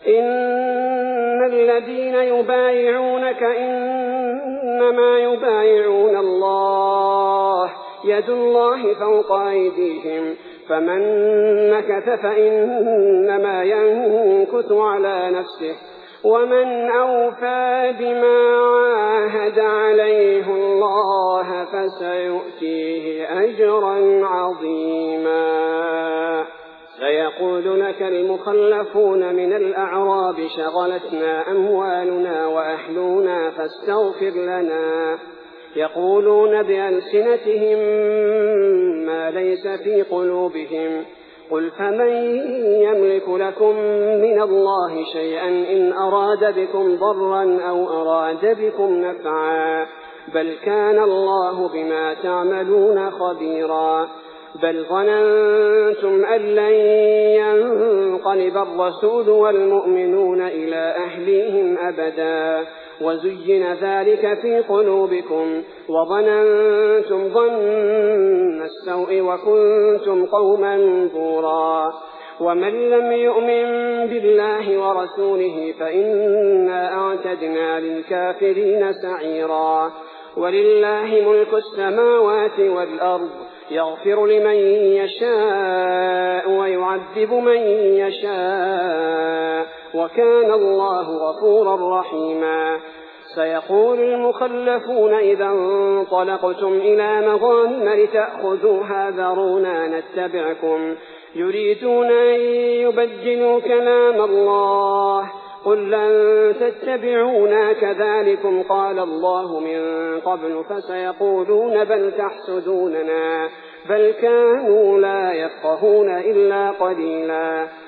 إن الذين يبايعونك إنما يبايعون الله يد الله فوق أيديهم فمن نكث فإنما ينكث على نفسه ومن أوفى بما عاهد عليه الله فسيؤتيه أجرا عظيما. سيقول لك المخلفون من الأعراب شغلتنا أموالنا وأهلنا فاستغفر لنا يقولون بألسنتهم ما ليس في قلوبهم قل فمن يملك لكم من الله شيئا إن أراد بكم ضرا أو أراد بكم نفعا بل كان الله بما تعملون خبيرا. بل ظننتم أن لن ينقلب الرسول والمؤمنون إلى أهليهم أبدا وزين ذلك في قلوبكم وظننتم ظن السوء وكنتم قوما بورا. ومن لم يؤمن بالله ورسوله فإنا أعتدنا للكافرين سعيرا. ولله ملك السماوات والأرض يغفر لمن يشاء ويعذب من يشاء وكان الله غفورا رحيما. سيقول المخلفون إذا انطلقتم إلى مغانم لتأخذوها ذرونا نتبعكم يريدون أن يبدلوا كلام الله قل لن تتبعونا كذلكم قال الله من قبل فسيقولون بل تحسدوننا بل كانوا لا يفقهون إلا قليلا.